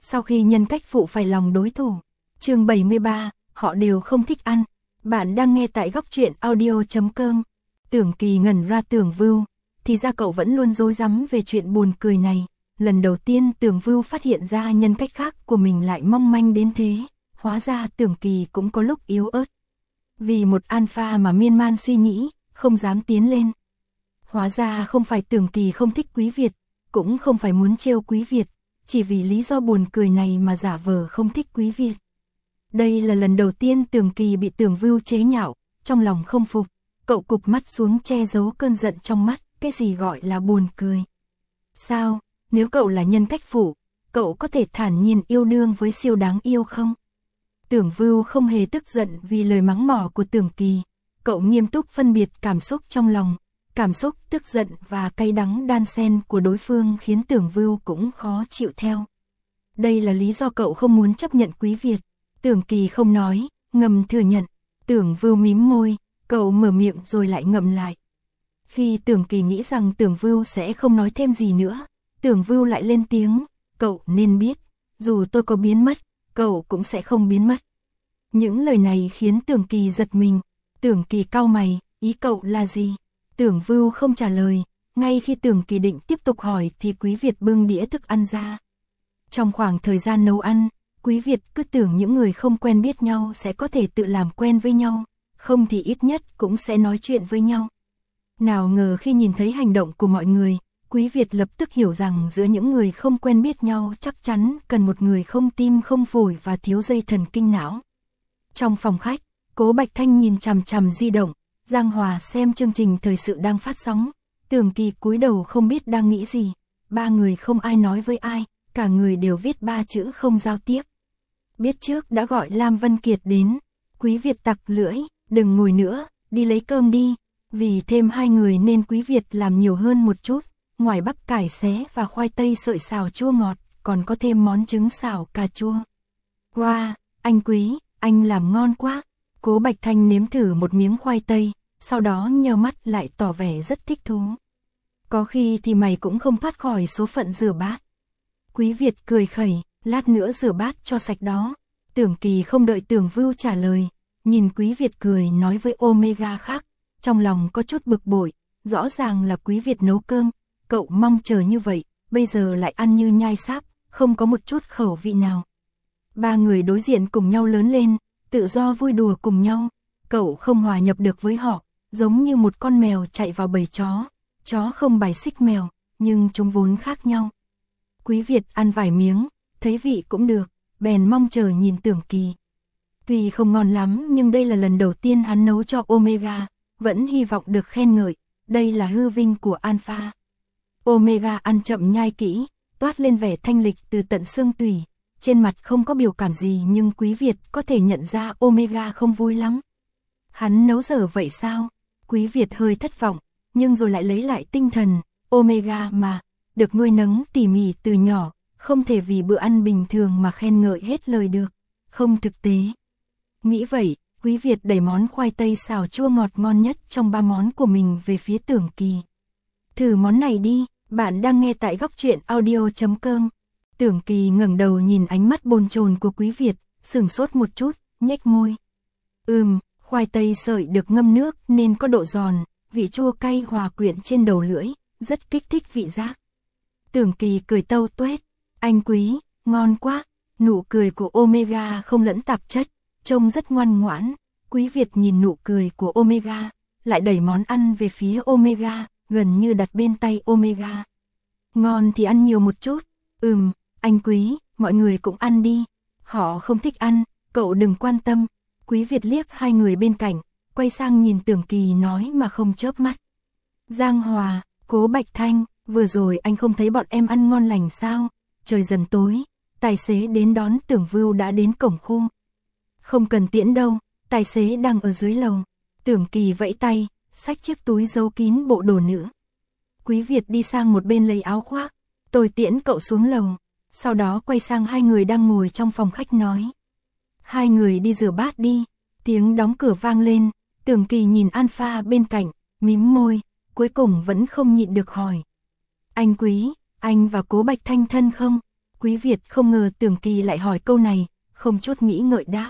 Sau khi nhân cách phụ phải lòng đối thủ. Chương 73, họ đều không thích ăn. Bạn đang nghe tại góc truyện audio.com. Tưởng Kỳ ngẩn ra Tưởng Vưu, thì ra cậu vẫn luôn rối rắm về chuyện buồn cười này. Lần đầu tiên Tưởng Vưu phát hiện ra nhân cách khác của mình lại mong manh đến thế. Hóa ra Tưởng Kỳ cũng có lúc yếu ớt. Vì một alpha mà miên man suy nghĩ, không dám tiến lên. Hóa ra không phải Tưởng Kỳ không thích Quý Việt, cũng không phải muốn trêu Quý Việt, chỉ vì lý do buồn cười này mà giả vờ không thích Quý Việt. Đây là lần đầu tiên Tưởng Kỳ bị Tưởng Vưu chế nhạo, trong lòng không phục, cậu cụp mắt xuống che giấu cơn giận trong mắt, cái gì gọi là buồn cười. Sao, nếu cậu là nhân cách phụ, cậu có thể thản nhiên yêu đương với siêu đáng yêu không? Tưởng Vưu không hề tức giận vì lời mắng mỏ của Tưởng Kỳ, cậu nghiêm túc phân biệt cảm xúc trong lòng. Cảm xúc tức giận và cay đắng đan xen của đối phương khiến Tưởng Vưu cũng khó chịu theo. Đây là lý do cậu không muốn chấp nhận Quý Việt. Tưởng Kỳ không nói, ngầm thừa nhận. Tưởng Vưu mím môi, cậu mở miệng rồi lại ngậm lại. Khi Tưởng Kỳ nghĩ rằng Tưởng Vưu sẽ không nói thêm gì nữa, Tưởng Vưu lại lên tiếng, cậu nên biết, dù tôi có biến mất, cậu cũng sẽ không biến mất. Những lời này khiến Tưởng Kỳ giật mình. Tưởng Kỳ cau mày, ý cậu là gì? Tưởng Vưu không trả lời, ngay khi Tưởng Kỳ định tiếp tục hỏi thì Quý Việt bưng đĩa thức ăn ra. Trong khoảng thời gian nấu ăn, Quý Việt cứ tưởng những người không quen biết nhau sẽ có thể tự làm quen với nhau, không thì ít nhất cũng sẽ nói chuyện với nhau. Nào ngờ khi nhìn thấy hành động của mọi người, Quý Việt lập tức hiểu rằng giữa những người không quen biết nhau chắc chắn cần một người không tim không phổi và thiếu dây thần kinh não. Trong phòng khách, Cố Bạch Thanh nhìn chằm chằm di động, Giang Hòa xem chương trình thời sự đang phát sóng, Tưởng Kỳ cúi đầu không biết đang nghĩ gì, ba người không ai nói với ai, cả người đều viết ba chữ không giao tiếp. Biết trước đã gọi Lam Vân Kiệt đến, Quý Việt tặc lưỡi, đừng ngồi nữa, đi lấy cơm đi, vì thêm hai người nên Quý Việt làm nhiều hơn một chút, ngoài bắp cải xé và khoai tây sợi xào chua ngọt, còn có thêm món trứng xào cà chua. Wow, anh Quý, anh làm ngon quá. Cố Bạch Thanh nếm thử một miếng khoai tây, sau đó nheo mắt lại tỏ vẻ rất thích thú. Có khi thì mày cũng không thoát khỏi số phận rửa bát. Quý Việt cười khẩy, lát nữa rửa bát cho sạch đó. Tưởng Kỳ không đợi Tưởng Vưu trả lời, nhìn Quý Việt cười nói với Omega khác, trong lòng có chút bực bội, rõ ràng là Quý Việt nấu cơm, cậu mong chờ như vậy, bây giờ lại ăn như nhai sáp, không có một chút khẩu vị nào. Ba người đối diện cùng nhau lớn lên, tự do vui đùa cùng nhau, cậu không hòa nhập được với họ, giống như một con mèo chạy vào bầy chó không bài xích mèo, nhưng chúng vốn khác nhau. Quý Việt ăn vài miếng, thấy vị cũng được, bèn mong chờ nhìn Tưởng Kỳ. Tuy không ngon lắm nhưng đây là lần đầu tiên hắn nấu cho Omega, vẫn hy vọng được khen ngợi, đây là hư vinh của Alpha. Omega ăn chậm nhai kỹ, toát lên vẻ thanh lịch từ tận xương tủy. Trên mặt không có biểu cảm gì nhưng Quý Việt có thể nhận ra Omega không vui lắm. Hắn nấu dở vậy sao? Quý Việt hơi thất vọng, nhưng rồi lại lấy lại tinh thần. Omega mà, được nuôi nấng tỉ mỉ từ nhỏ, không thể vì bữa ăn bình thường mà khen ngợi hết lời được. Không thực tế. Nghĩ vậy, Quý Việt đẩy món khoai tây xào chua ngọt ngon nhất trong ba món của mình về phía Tưởng Kỳ. Thử món này đi, bạn đang nghe tại góc truyện audio.com. Tưởng Kỳ ngẩng đầu nhìn ánh mắt bồn chồn của Quý Việt, sửng sốt một chút, nhếch môi. Khoai tây sợi được ngâm nước nên có độ giòn, vị chua cay hòa quyện trên đầu lưỡi, rất kích thích vị giác. Tưởng Kỳ cười tâu tuét, anh Quý, ngon quá. Nụ cười của Omega không lẫn tạp chất, trông rất ngoan ngoãn. Quý Việt nhìn nụ cười của Omega, lại đẩy món ăn về phía Omega, gần như đặt bên tay Omega. Ngon thì ăn nhiều một chút. Anh Quý, mọi người cũng ăn đi. Họ không thích ăn, cậu đừng quan tâm. Quý Việt liếc hai người bên cạnh, quay sang nhìn Tưởng Kỳ nói mà không chớp mắt. Giang Hòa, Cố Bạch Thanh, vừa rồi anh không thấy bọn em ăn ngon lành sao? Trời dần tối, tài xế đến đón Tưởng Vưu đã đến cổng khu. Không cần tiễn đâu, tài xế đang ở dưới lầu. Tưởng Kỳ vẫy tay, xách chiếc túi giấu kín bộ đồ nữ. Quý Việt đi sang một bên lấy áo khoác, tôi tiễn cậu xuống lầu. Sau đó quay sang hai người đang ngồi trong phòng khách nói. Hai người đi rửa bát đi. Tiếng đóng cửa vang lên, Tưởng Kỳ nhìn Alpha bên cạnh, mím môi, cuối cùng vẫn không nhịn được hỏi. Anh Quý, anh và Cố Bạch Thanh thân không? Quý Việt không ngờ Tưởng Kỳ lại hỏi câu này, không chút nghĩ ngợi đáp.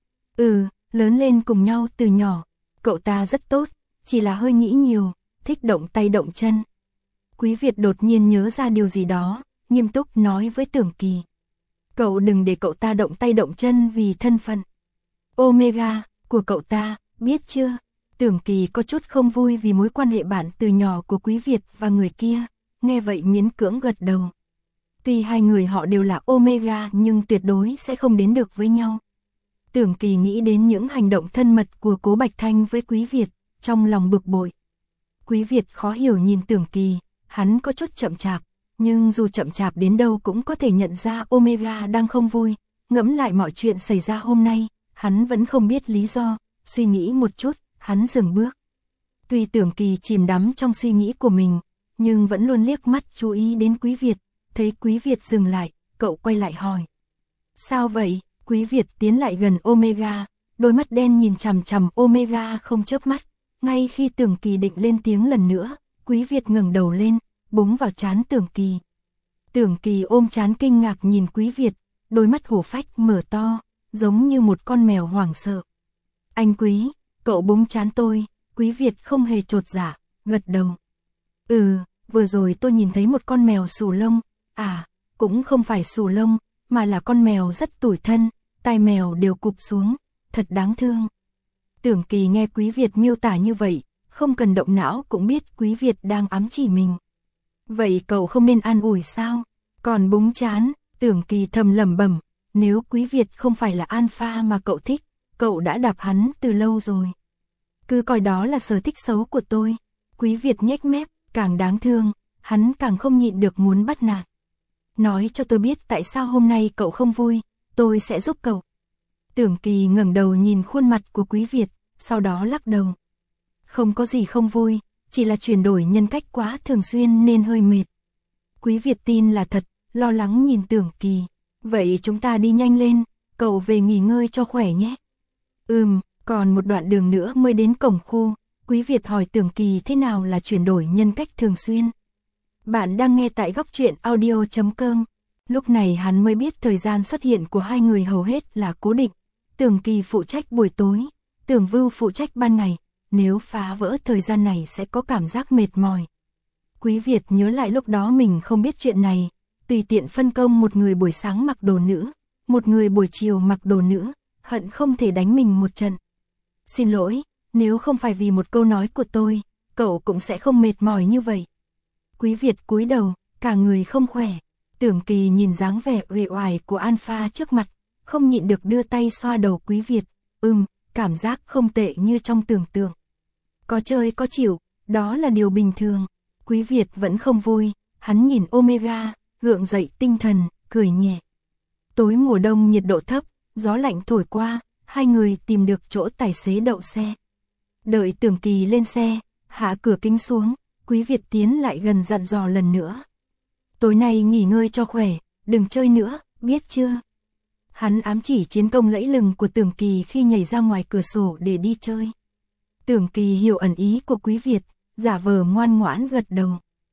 Lớn lên cùng nhau từ nhỏ, cậu ta rất tốt, chỉ là hơi nghĩ nhiều, thích động tay động chân. Quý Việt đột nhiên nhớ ra điều gì đó, nghiêm túc nói với Tưởng Kỳ. Cậu đừng để cậu ta động tay động chân vì thân phận Omega của cậu ta, biết chưa? Tưởng Kỳ có chút không vui vì mối quan hệ bạn từ nhỏ của Quý Việt và người kia, nghe vậy miễn cưỡng gật đầu. Tuy hai người họ đều là Omega nhưng tuyệt đối sẽ không đến được với nhau. Tưởng Kỳ nghĩ đến những hành động thân mật của Cố Bạch Thanh với Quý Việt, trong lòng bực bội. Quý Việt khó hiểu nhìn Tưởng Kỳ, hắn có chút chậm chạp, nhưng dù chậm chạp đến đâu cũng có thể nhận ra Omega đang không vui. Ngẫm lại mọi chuyện xảy ra hôm nay, hắn vẫn không biết lý do, suy nghĩ một chút, hắn dừng bước. Tuy Tưởng Kỳ chìm đắm trong suy nghĩ của mình, nhưng vẫn luôn liếc mắt chú ý đến Quý Việt, thấy Quý Việt dừng lại, cậu quay lại hỏi. Sao vậy? Quý Việt tiến lại gần Omega, đôi mắt đen nhìn chằm chằm Omega không chớp mắt. Ngay khi Tưởng Kỳ định lên tiếng lần nữa, Quý Việt ngẩng đầu lên, búng vào trán Tưởng Kỳ. Tưởng Kỳ ôm trán kinh ngạc nhìn Quý Việt, đôi mắt hổ phách mở to, giống như một con mèo hoảng sợ. Anh Quý, cậu búng trán tôi. Quý Việt không hề chột dạ, gật đầu. Vừa rồi tôi nhìn thấy một con mèo xù lông, cũng không phải xù lông, mà là con mèo rất tủi thân, tai mèo đều cụp xuống, thật đáng thương. Tưởng Kỳ nghe Quý Việt miêu tả như vậy, không cần động não cũng biết Quý Việt đang ám chỉ mình. Vậy cậu không nên an ủi sao? Còn búng trán, Tưởng Kỳ thầm lẩm bẩm, nếu Quý Việt không phải là alpha mà cậu thích, cậu đã đạp hắn từ lâu rồi. Cứ coi đó là sở thích xấu của tôi. Quý Việt nhếch mép, càng đáng thương, hắn càng không nhịn được muốn bắt nạt. Nói cho tôi biết tại sao hôm nay cậu không vui, tôi sẽ giúp cậu. Tưởng Kỳ ngẩng đầu nhìn khuôn mặt của Quý Việt, sau đó lắc đầu. Không có gì không vui, chỉ là chuyển đổi nhân cách quá thường xuyên nên hơi mệt. Quý Việt tin là thật, lo lắng nhìn Tưởng Kỳ. Vậy chúng ta đi nhanh lên, cậu về nghỉ ngơi cho khỏe nhé. Còn một đoạn đường nữa mới đến cổng khu. Quý Việt hỏi Tưởng Kỳ thế nào là chuyển đổi nhân cách thường xuyên. Bạn đang nghe tại góc truyện audio.com. Lúc này hắn mới biết thời gian xuất hiện của hai người hầu hết là cố định. Tưởng Kỳ phụ trách buổi tối, Tưởng Vưu phụ trách ban ngày. Nếu phá vỡ thời gian này sẽ có cảm giác mệt mỏi. Quý Việt nhớ lại lúc đó mình không biết chuyện này, tùy tiện phân công một người buổi sáng mặc đồ nữ, một người buổi chiều mặc đồ nữ, hận không thể đánh mình một trận. Xin lỗi, nếu không phải vì một câu nói của tôi, cậu cũng sẽ không mệt mỏi như vậy. Quý Việt cúi đầu, cả người không khỏe. Tưởng Kỳ nhìn dáng vẻ uể oải của Alpha trước mặt, không nhịn được đưa tay xoa đầu Quý Việt. Cảm giác không tệ như trong tưởng tượng. Có chơi có chịu, đó là điều bình thường. Quý Việt vẫn không vui, hắn nhìn Omega, gượng dậy tinh thần, cười nhẹ. Tối mùa đông nhiệt độ thấp, gió lạnh thổi qua, hai người tìm được chỗ tài xế đậu xe. Đợi Tưởng Kỳ lên xe, hạ cửa kính xuống, Quý Việt tiến lại gần dặn dò lần nữa. Tối nay nghỉ ngơi cho khỏe, đừng chơi nữa, biết chưa? Hắn ám chỉ chiến công lẫy lừng của Tưởng Kỳ khi nhảy ra ngoài cửa sổ để đi chơi. Tưởng Kỳ hiểu ẩn ý của Quý Việt, giả vờ ngoan ngoãn gật đầu.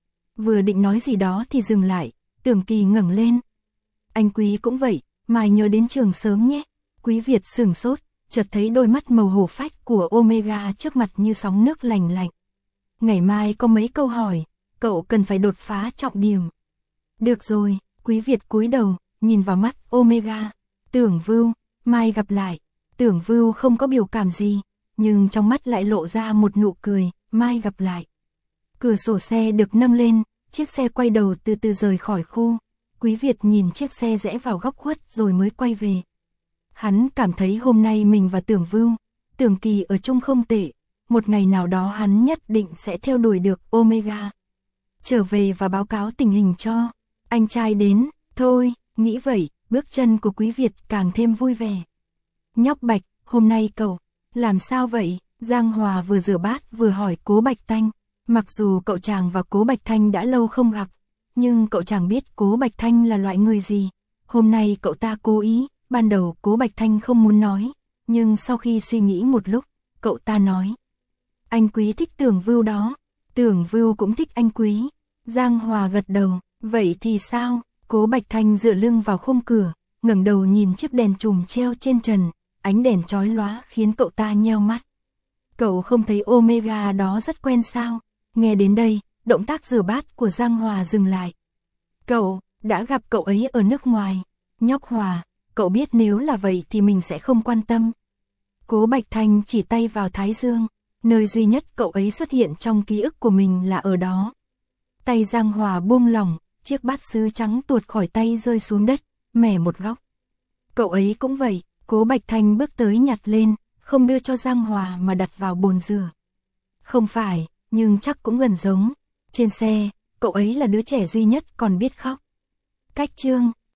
Vừa định nói gì đó thì dừng lại, Tưởng Kỳ ngẩng lên. Anh Quý cũng vậy, mai nhớ đến trường sớm nhé. Quý Việt sửng sốt, chợt thấy đôi mắt màu hổ phách của Omega trước mặt như sóng nước lành lạnh. Ngày mai có mấy câu hỏi, cậu cần phải đột phá trọng điểm. Được rồi, Quý Việt cúi đầu, nhìn vào mắt Omega. Tưởng Vưu, mai gặp lại. Tưởng Vưu không có biểu cảm gì, nhưng trong mắt lại lộ ra một nụ cười, mai gặp lại. Cửa sổ xe được nâng lên, chiếc xe quay đầu từ từ rời khỏi khu. Quý Việt nhìn chiếc xe rẽ vào góc khuất rồi mới quay về. Hắn cảm thấy hôm nay mình và Tưởng Vưu, Tưởng Kỳ ở chung không tệ. Một ngày nào đó hắn nhất định sẽ theo đuổi được Omega. Trở về và báo cáo tình hình cho anh trai đến. Thôi, nghĩ vậy, bước chân của Quý Việt càng thêm vui vẻ. Nhóc Bạch, hôm nay cậu làm sao vậy? Giang Hòa vừa rửa bát vừa hỏi Cố Bạch Thanh. Mặc dù cậu chàng và Cố Bạch Thanh đã lâu không gặp, nhưng cậu chàng biết Cố Bạch Thanh là loại người gì. Hôm nay cậu ta cố ý, ban đầu Cố Bạch Thanh không muốn nói, nhưng sau khi suy nghĩ một lúc, cậu ta nói. Anh Quý thích Tưởng Vưu đó. Tưởng Vưu cũng thích anh Quý. Giang Hòa gật đầu. Vậy thì sao? Cố Bạch Thanh dựa lưng vào khung cửa, ngẩng đầu nhìn chiếc đèn chùm treo trên trần, ánh đèn chói lóa khiến cậu ta nheo mắt. Cậu không thấy Omega đó rất quen sao? Nghe đến đây, động tác rửa bát của Giang Hòa dừng lại. Cậu đã gặp cậu ấy ở nước ngoài. Nhóc Hòa, cậu biết nếu là vậy thì mình sẽ không quan tâm. Cố Bạch Thanh chỉ tay vào Thái Dương, nơi duy nhất cậu ấy xuất hiện trong ký ức của mình là ở đó. Tay Giang Hòa buông lỏng, chiếc bát sứ trắng tuột khỏi tay rơi xuống đất, mẻ một góc. Cậu ấy cũng vậy, Cố Bạch Thanh bước tới nhặt lên, không đưa cho Giang Hòa mà đặt vào bồn rửa. Không phải, nhưng chắc cũng gần giống. Trên xe, cậu ấy là đứa trẻ duy nhất còn biết khóc. Cách chương